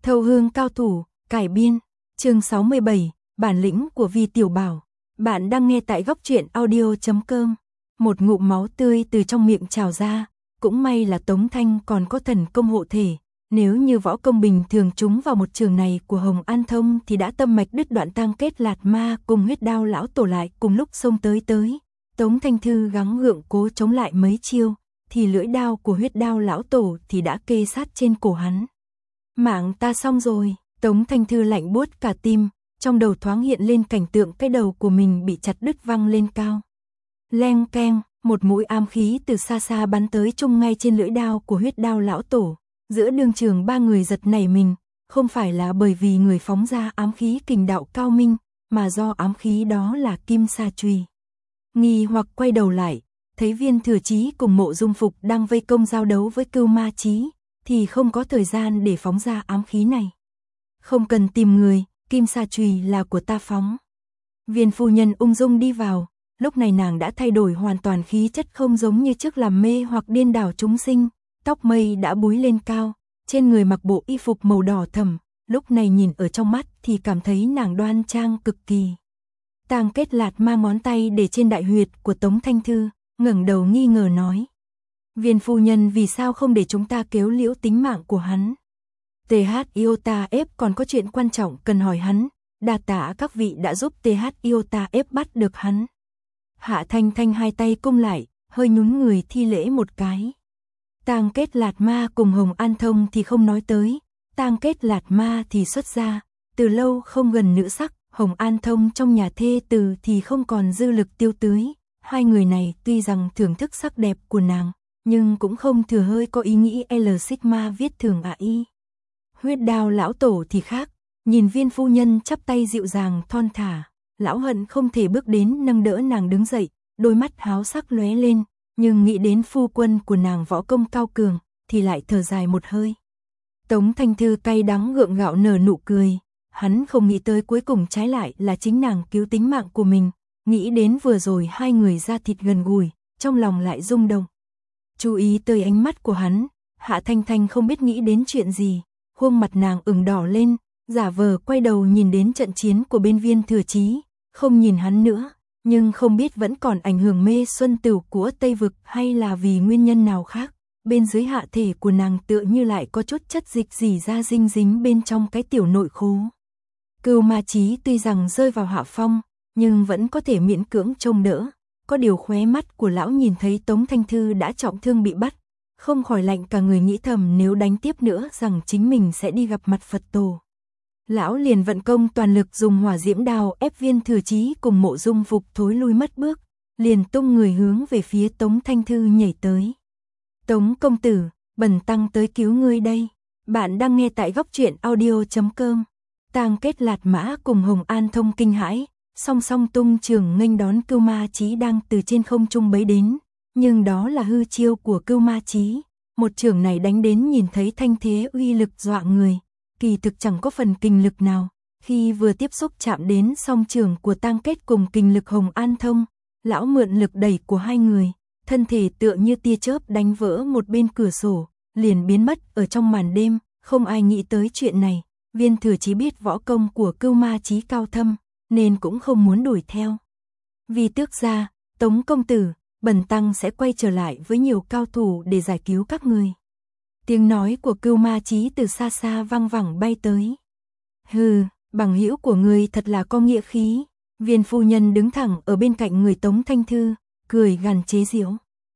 Thâu hương cao thủ, cải biên, chương 67, bản lĩnh của Vi Tiểu Bảo. Bạn đang nghe tại góc truyện audio.com. Một ngụm máu tươi từ trong miệng trào ra, cũng may là Tống Thanh còn có thần công hộ thể. Nếu như võ công bình thường trúng vào một trường này của Hồng An Thông thì đã tâm mạch đứt đoạn, Tang Kết Lạt Ma cùng Huyết Đao lão tổ lại cùng lúc xông tới. Tống Thanh Thư gắng gượng cố chống lại mấy chiêu, thì lưỡi đao của Huyết Đao lão tổ thì đã kê sát trên cổ hắn. Mạng ta xong rồi, Tống Thanh Thư lạnh buốt cả tim, trong đầu thoáng hiện lên cảnh tượng cái đầu của mình bị chặt đứt văng lên cao. Leng keng, một mũi ám khí từ xa xa bắn tới chung ngay trên lưỡi đao của Huyết Đao lão tổ. Giữa đương trường ba người giật nảy mình, không phải là bởi vì người phóng ra ám khí kình đạo cao minh, mà do ám khí đó là kim sa chùy. Nghi hoặc quay đầu lại, thấy Viên Thừa Chí cùng Mộ Dung Phục đang vây công giao đấu với Cưu Ma Chí, thì không có thời gian để phóng ra ám khí này. Không cần tìm người, kim sa chùy là của ta phóng. Viên phu nhân ung dung đi vào, lúc này nàng đã thay đổi hoàn toàn khí chất, không giống như trước làm mê hoặc điên đảo chúng sinh. Tóc mây đã búi lên cao, trên người mặc bộ y phục màu đỏ thẫm, lúc này nhìn ở trong mắt thì cảm thấy nàng đoan trang cực kỳ. Tang Kết Lạt Ma ngón tay để trên đại huyệt của Tống Thanh Thư, ngẩng đầu nghi ngờ nói: Viên phu nhân vì sao không để chúng ta kéo liễu tính mạng của hắn? TH Iota F còn có chuyện quan trọng cần hỏi hắn, đa tạ các vị đã giúp TH Iota F bắt được hắn. Hạ Thanh Thanh hai tay cung lại, hơi nhún người thi lễ một cái. Tang Kết Lạt Ma cùng Hồng An Thông thì không nói tới, Tang Kết Lạt Ma thì xuất gia, từ lâu không gần nữ sắc, Hồng An Thông trong nhà thê tử thì không còn dư lực tiêu tưới. Hai người này tuy rằng thưởng thức sắc đẹp của nàng, nhưng cũng không thừa hơi có ý nghĩ L Sigma viết thường AI. Huyết Đao lão tổ thì khác, nhìn Viên phu nhân chắp tay dịu dàng thon thả, lão hận không thể bước đến nâng đỡ nàng đứng dậy, đôi mắt háo sắc lóe lên. Nhưng nghĩ đến phu quân của nàng võ công cao cường, thì lại thở dài một hơi. Tống Thanh Thư cay đắng gượng gạo nở nụ cười, hắn không nghĩ tới cuối cùng trái lại là chính nàng cứu tính mạng của mình, nghĩ đến vừa rồi hai người da thịt gần gũi, trong lòng lại rung động. Chú ý tới ánh mắt của hắn, Hạ Thanh Thanh không biết nghĩ đến chuyện gì, khuôn mặt nàng ửng đỏ lên, giả vờ quay đầu nhìn đến trận chiến của bên Viên Thừa Chí, không nhìn hắn nữa. Nhưng không biết vẫn còn ảnh hưởng mê xuân tửu của Tây Vực hay là vì nguyên nhân nào khác, bên dưới hạ thể của nàng tựa như lại có chút chất dịch rỉ ra dinh dính bên trong cái tiểu nội khố. Cưu Ma Chí tuy rằng rơi vào hạ phong, nhưng vẫn có thể miễn cưỡng trông đỡ, có điều khóe mắt của lão nhìn thấy Tống Thanh Thư đã trọng thương bị bắt, không khỏi lạnh cả người, nghĩ thầm nếu đánh tiếp nữa rằng chính mình sẽ đi gặp mặt Phật Tổ. Lão liền vận công toàn lực dùng hỏa diễm đao ép Viên Thừa Chí cùng Mộ Dung Phục thối lui mất bước, liền tung người hướng về phía Tống Thanh Thư nhảy tới. Tống công tử, bần tăng tới cứu ngươi đây. Bạn đang nghe tại góc truyện audio.com. Tang Kết Lạt Ma cùng Hồng An Thông kinh hãi, song song tung trường nghênh đón Cưu Ma Chí đang từ trên không trung bấy đến, nhưng đó là hư chiêu của Cưu Ma Chí, một trường này đánh đến nhìn thấy thanh thế uy lực dọa người. Kỳ thực chẳng có phần kinh lực nào, khi vừa tiếp xúc chạm đến song trường của Tang Kết cùng kinh lực Hồng An Thông, lão mượn lực đẩy của hai người, thân thể tựa như tia chớp đánh vỡ một bên cửa sổ, liền biến mất ở trong màn đêm, không ai nghĩ tới chuyện này. Viên Thừa Chí biết võ công của Cưu Ma Chí cao thâm, nên cũng không muốn đuổi theo. Vì tước gia, Tống công tử, bần tăng sẽ quay trở lại với nhiều cao thủ để giải cứu các người. Tiếng nói của Cưu Ma Chí từ xa xa vang vẳng bay tới. Hừ, bằng hữu của ngươi thật là có nghĩa khí. Viên phu nhân đứng thẳng ở bên cạnh người Tống Thanh Thư, cười gằn chế giễu.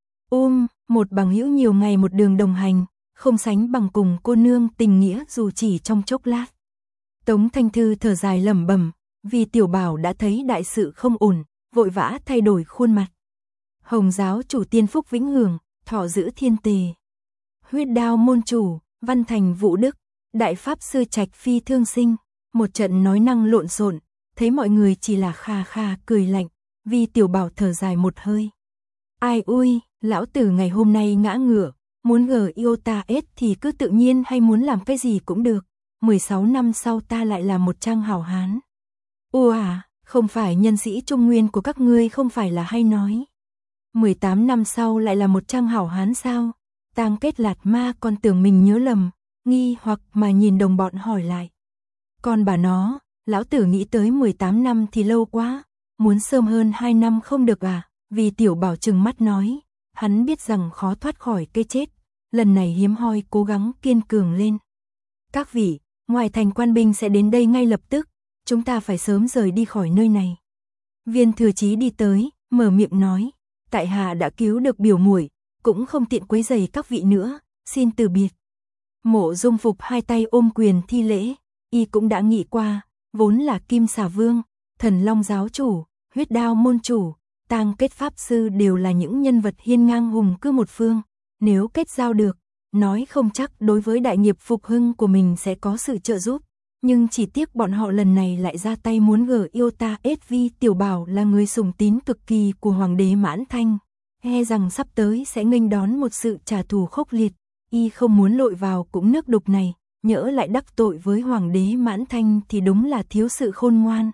Một bằng hữu nhiều ngày một đường đồng hành, không sánh bằng cùng cô nương tình nghĩa dù chỉ trong chốc lát. Tống Thanh Thư thở dài lẩm bẩm, vì Tiểu Bảo đã thấy đại sự không ổn, vội vã thay đổi khuôn mặt. Hồng giáo chủ tiên phúc vĩnh hưởng, thọ giữ thiên tề. Huyết Đao môn chủ, Văn Thành Vũ Đức, đại pháp sư Trạch Phi thương sinh, một trận nói năng lộn xộn, thấy mọi người chỉ là kha kha cười lạnh, vì Tiểu Bảo thở dài một hơi. Ai ui, lão tử ngày hôm nay ngã ngửa, muốn Iota S thì cứ tự nhiên, hay muốn làm cái gì cũng được, 16 năm sau ta lại là một trang hảo hán. Không phải nhân sĩ trung nguyên của các ngươi không phải là hay nói. 18 năm sau lại là một trang hảo hán sao? Tang Kết Lạt Ma còn tưởng mình nhớ lầm, nghi hoặc mà nhìn đồng bọn hỏi lại. Còn bà nó, lão tử nghĩ tới 18 năm thì lâu quá, muốn sớm hơn 2 năm không được à? Vì Tiểu Bảo trừng mắt nói, hắn biết rằng khó thoát khỏi cái chết, lần này hiếm hoi cố gắng kiên cường lên. Các vị, ngoài thành quan binh sẽ đến đây ngay lập tức, chúng ta phải sớm rời đi khỏi nơi này. Viên Thừa Chí đi tới, mở miệng nói, tại hạ đã cứu được biểu muội, cũng không tiện quấy rầy các vị nữa, xin từ biệt. Mộ Dung Phục hai tay ôm quyền thi lễ, y cũng đã nghĩ qua, vốn là Kim Xà Vương, Thần Long giáo chủ, Huyết Đao môn chủ, Tang Kết pháp sư đều là những nhân vật hiên ngang hùng cứ một phương, nếu kết giao được, nói không chắc đối với đại nghiệp phục hưng của mình sẽ có sự trợ giúp, nhưng chỉ tiếc bọn họ lần này lại ra tay muốn gở yêu ta. Vi Tiểu Bảo là người sủng tín cực kỳ của hoàng đế Mãn Thanh, e rằng sắp tới sẽ nghênh đón một sự trả thù khốc liệt, y không muốn lội vào cũng nước đục này, nhỡ lại đắc tội với hoàng đế Mãn Thanh thì đúng là thiếu sự khôn ngoan.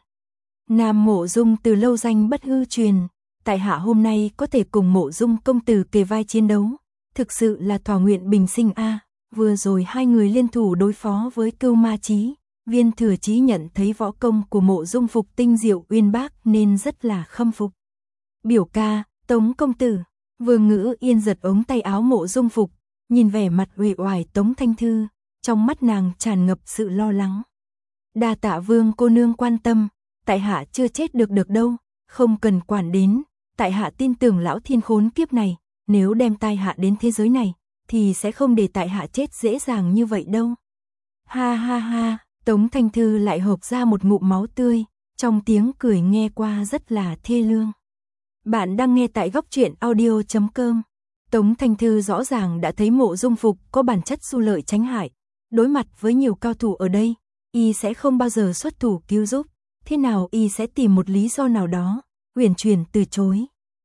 Nam Mộ Dung từ lâu danh bất hư truyền, tại hạ hôm nay có thể cùng Mộ Dung công tử kề vai chiến đấu, thực sự là thỏa nguyện bình sinh a. Vừa rồi hai người liên thủ đối phó với Cưu Ma Chí, Viên Thừa Chí nhận thấy võ công của Mộ Dung Phục tinh diệu uyên bác nên rất là khâm phục. Biểu ca, Tống công tử. Vương Ngữ Yên giật ống tay áo Mộ Dung Phục, nhìn vẻ mặt uể oải Tống Thanh Thư, trong mắt nàng tràn ngập sự lo lắng. Đa tạ Vương cô nương quan tâm, tại hạ chưa chết được đâu, không cần quản đến, tại hạ tin tưởng lão thiên khốn kiếp này, nếu đem tai hạ đến thế giới này, thì sẽ không để tại hạ chết dễ dàng như vậy đâu. Ha ha ha, Tống Thanh Thư lại hộc ra một ngụm máu tươi, trong tiếng cười nghe qua rất là thê lương. Bạn đang nghe tại góc truyện audio.com. Tống Thanh Thư rõ ràng đã thấy Mộ Dung Phục có bản chất xu lợi tránh hại, đối mặt với nhiều cao thủ ở đây, y sẽ không bao giờ xuất thủ cứu giúp, thế nào y sẽ tìm một lý do nào đó, uyển chuyển từ chối.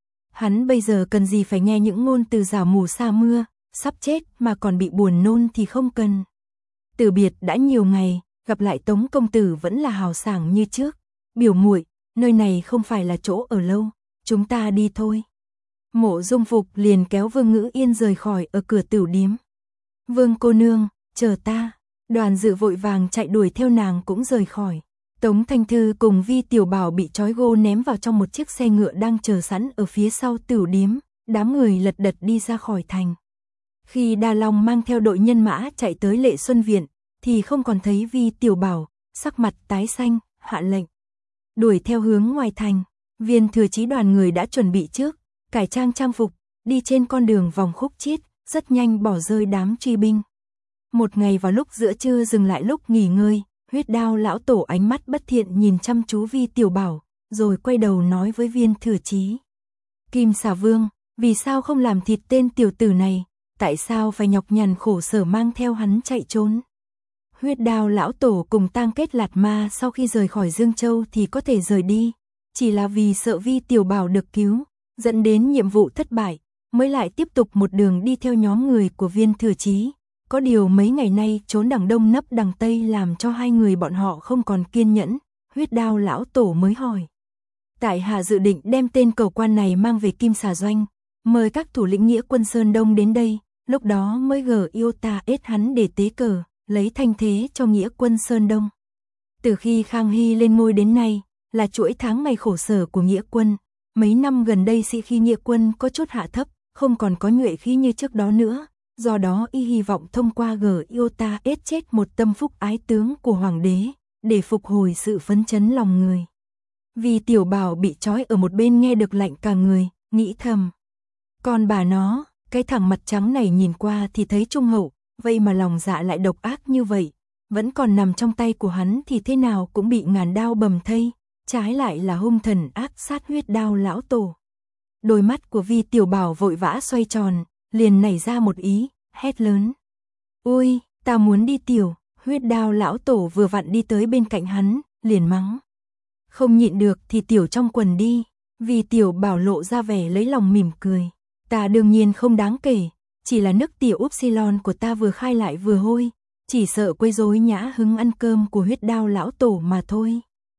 Hắn bây giờ cần gì phải nghe những ngôn từ rào mù sa mưa, sắp chết mà còn bị buồn nôn thì không cần. Từ biệt đã nhiều ngày, gặp lại Tống công tử vẫn là hào sảng như trước. Biểu muội, nơi này không phải là chỗ ở lâu, chúng ta đi thôi. Mộ Dung Phục liền kéo Vương Ngữ Yên rời khỏi ở cửa tửu điếm. Vương cô nương, chờ ta. Đoàn Dự vội vàng chạy đuổi theo nàng cũng rời khỏi. Tống Thanh Thư cùng Vi Tiểu Bảo bị trói gô ném vào trong một chiếc xe ngựa đang chờ sẵn ở phía sau tửu điếm, đám người lật đật đi ra khỏi thành. Khi Đa Long mang theo đội nhân mã chạy tới Lệ Xuân Viện, thì không còn thấy Vi Tiểu Bảo, sắc mặt tái xanh, hạ lệnh. Đuổi theo hướng ngoài thành, Viên Thừa Chí đoàn người đã chuẩn bị trước, cải trang trang phục, đi trên con đường vòng khúc chiết, rất nhanh bỏ rơi đám truy binh. Một ngày vào lúc giữa trưa dừng lại lúc nghỉ ngơi, Huyết Đao lão tổ ánh mắt bất thiện nhìn chăm chú Vi Tiểu Bảo, rồi quay đầu nói với Viên Thừa Chí. Kim Xà Vương, vì sao không làm thịt tên tiểu tử này, tại sao phải nhọc nhằn khổ sở mang theo hắn chạy trốn? Huyết Đao lão tổ cùng Tang Kết Lạt Ma sau khi rời khỏi Dương Châu thì có thể rời đi, chỉ là vì sợ Vi Tiểu Bảo được cứu, dẫn đến nhiệm vụ thất bại, mới lại tiếp tục một đường đi theo nhóm người của Viên Thừa Chí. Có điều mấy ngày nay trốn đằng đông nấp đằng tây làm cho hai người bọn họ không còn kiên nhẫn, Huyết Đao lão tổ mới hỏi. Tại hạ dự định đem tên cầu quan này mang về Kim Xà Doanh, mời các thủ lĩnh nghĩa quân Sơn Đông đến đây, lúc đó mới gở yêu ta ết hắn để tế cờ, lấy thanh thế cho nghĩa quân Sơn Đông. Từ khi Khang Hy lên ngôi đến nay, là chuỗi tháng ngày khổ sở của nghĩa quân, mấy năm gần đây sĩ khí nghĩa quân có chút hạ thấp, không còn có nhuệ khí như trước đó nữa. Do đó y hy vọng thông qua gở yêu ta ết chết một tâm phúc ái tướng của hoàng đế, để phục hồi sự phấn chấn lòng người. Vì Tiểu Bảo bị trói ở một bên nghe được lạnh cả người, nghĩ thầm. Còn bà nó, cái thằng mặt trắng này nhìn qua thì thấy trung hậu, vậy mà lòng dạ lại độc ác như vậy, vẫn còn nằm trong tay của hắn thì thế nào cũng bị ngàn đao bầm thây, trái lại là hung thần ác sát Huyết Đao lão tổ. Đôi mắt của Vi Tiểu Bảo vội vã xoay tròn, liền nảy ra một ý, hét lớn. Ôi, ta muốn đi tiểu, Huyết Đao lão tổ vừa vặn đi tới bên cạnh hắn, liền mắng. Không nhịn được thì tiểu trong quần đi, Vi Tiểu Bảo lộ ra vẻ lấy lòng mỉm cười. Ta đương nhiên không đáng kể, chỉ là nước tiểu upsilon của ta vừa khai lại vừa hôi, chỉ sợ quấy rối nhã hứng ăn cơm của Huyết Đao lão tổ mà thôi.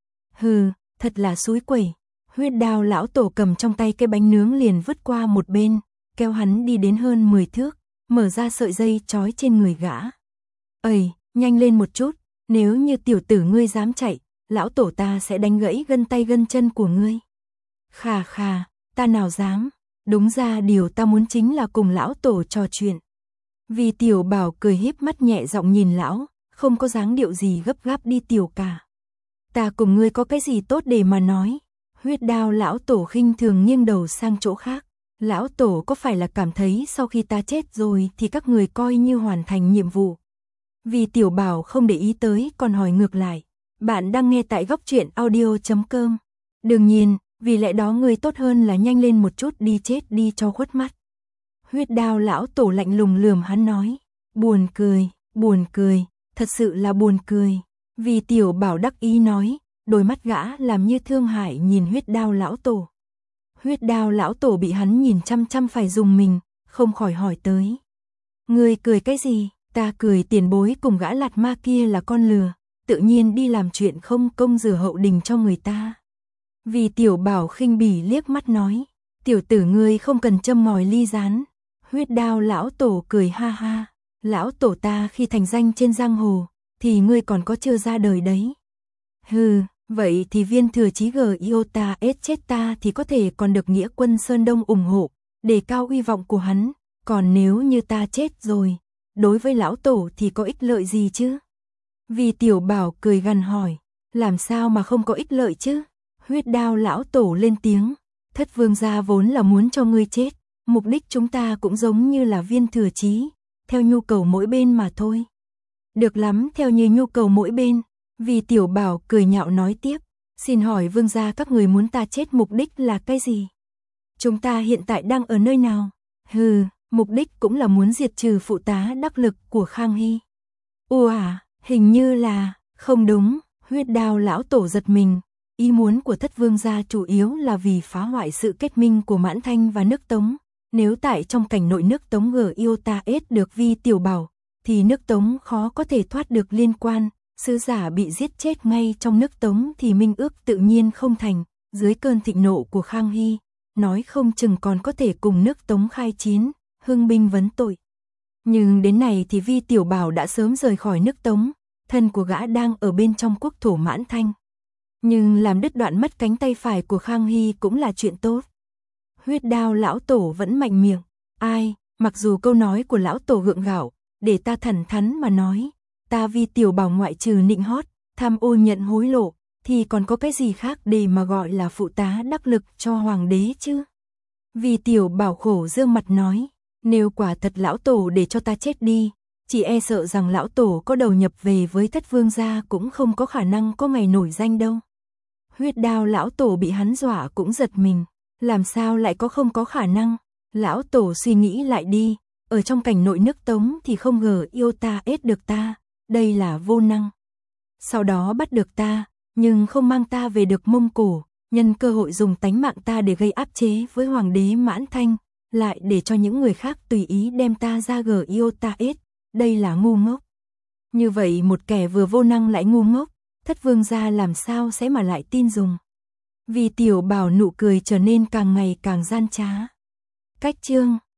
Hừ, thật là xúi quẩy. Huyết Đao lão tổ cầm trong tay cái bánh nướng liền vứt qua một bên, kéo hắn đi đến hơn 10 thước, mở ra sợi dây trói trên người gã. Ây, nhanh lên một chút, nếu như tiểu tử ngươi dám chạy, lão tổ ta sẽ đánh gãy gân tay gân chân của ngươi. Khà khà, ta nào dám, đúng ra điều ta muốn chính là cùng lão tổ trò chuyện. Vì tiểu bảo cười híp mắt nhẹ giọng nhìn lão, không có dáng điệu gì gấp gáp đi tiểu cả. Ta cùng ngươi có cái gì tốt để mà nói? Huyết đao lão tổ khinh thường nghiêng đầu sang chỗ khác. Lão tổ có phải là cảm thấy sau khi ta chết rồi thì các người coi như hoàn thành nhiệm vụ? Vì tiểu bảo không để ý tới còn hỏi ngược lại. Bạn đang nghe tại góc truyện audio.com. Đương nhiên, vì lẽ đó người tốt hơn là nhanh lên một chút đi chết đi cho khuất mắt. Huyết đao lão tổ lạnh lùng lườm hắn nói. Buồn cười, thật sự là buồn cười. Vì tiểu bảo đắc ý nói, đôi mắt gã làm như thương hại nhìn huyết đao lão tổ. Huyết đao lão tổ bị hắn nhìn chăm chăm phải dùng mình, không khỏi hỏi tới. Ngươi cười cái gì? Ta cười tiền bối cùng gã lạt ma kia là con lừa, tự nhiên đi làm chuyện không công rửa hậu đình cho người ta. Vì tiểu bảo khinh bỉ liếc mắt nói, tiểu tử ngươi không cần châm ngòi ly rán. Huyết đao lão tổ cười ha ha, lão tổ ta khi thành danh trên giang hồ, thì ngươi còn có chưa ra đời đấy. Hừ, vậy thì viên thừa chí Giota chết ta thì có thể còn được nghĩa quân Sơn Đông ủng hộ, đề cao uy vọng của hắn, còn nếu như ta chết rồi, đối với lão tổ thì có ích lợi gì chứ? Vì tiểu bảo cười gằn hỏi, làm sao mà không có ích lợi chứ? Huyết đao lão tổ lên tiếng, Thất vương gia vốn là muốn cho ngươi chết, mục đích chúng ta cũng giống như là viên thừa chí, theo nhu cầu mỗi bên mà thôi. Được lắm, theo như nhu cầu mỗi bên. Vì tiểu bảo cười nhạo nói tiếp, xin hỏi vương gia các người muốn ta chết mục đích là cái gì? Chúng ta hiện tại đang ở nơi nào? Hừ, mục đích cũng là muốn diệt trừ phụ tá đắc lực của Khang Hy. Hình như là, không đúng, huyết đao lão tổ giật mình. Ý muốn của thất vương gia chủ yếu là vì phá hoại sự kết minh của Mãn Thanh và nước Tống. Nếu tại trong cảnh nội nước Tống Giota được Vi tiểu bảo, thì nước Tống khó có thể thoát được liên quan. Sứ giả bị giết chết ngay trong nước Tống thì minh ước tự nhiên không thành. Dưới cơn thịnh nộ của Khang Hy, nói không chừng còn có thể cùng nước Tống khai chiến, hưng binh vấn tội. Nhưng đến này thì Vi tiểu bảo đã sớm rời khỏi nước Tống, thân của gã đang ở bên trong quốc thổ Mãn Thanh. Nhưng làm đứt đoạn mất cánh tay phải của Khang Hy cũng là chuyện tốt. Huyết đao lão tổ vẫn mạnh miệng. Mặc dù câu nói của lão tổ gượng gạo, để ta thẳng thắn mà nói, ta Vi tiểu bảo ngoại trừ nịnh hót, tham ô nhận hối lộ, thì còn có cái gì khác để mà gọi là phụ tá đắc lực cho hoàng đế chứ? Vi tiểu bảo khổ dương mặt nói, nếu quả thật lão tổ để cho ta chết đi, chỉ e sợ rằng lão tổ có đầu nhập về với thất vương gia cũng không có khả năng có ngày nổi danh đâu. Huyết đao lão tổ bị hắn dọa cũng giật mình, làm sao lại không có khả năng? Lão tổ suy nghĩ lại đi, ở trong cảnh nội nước Tống thì không Giota được ta, đây là vô năng. Sau đó bắt được ta, nhưng không mang ta về được Mông Cổ, nhân cơ hội dùng tánh mạng ta để gây áp chế với hoàng đế Mãn Thanh, lại để cho những người khác tùy ý đem ta ra Giota, đây là ngu ngốc. Như vậy một kẻ vừa vô năng lại ngu ngốc, thất vương gia làm sao sẽ mà lại tin dùng? Vì tiểu bảo nụ cười trở nên càng ngày càng gian trá. Cách chương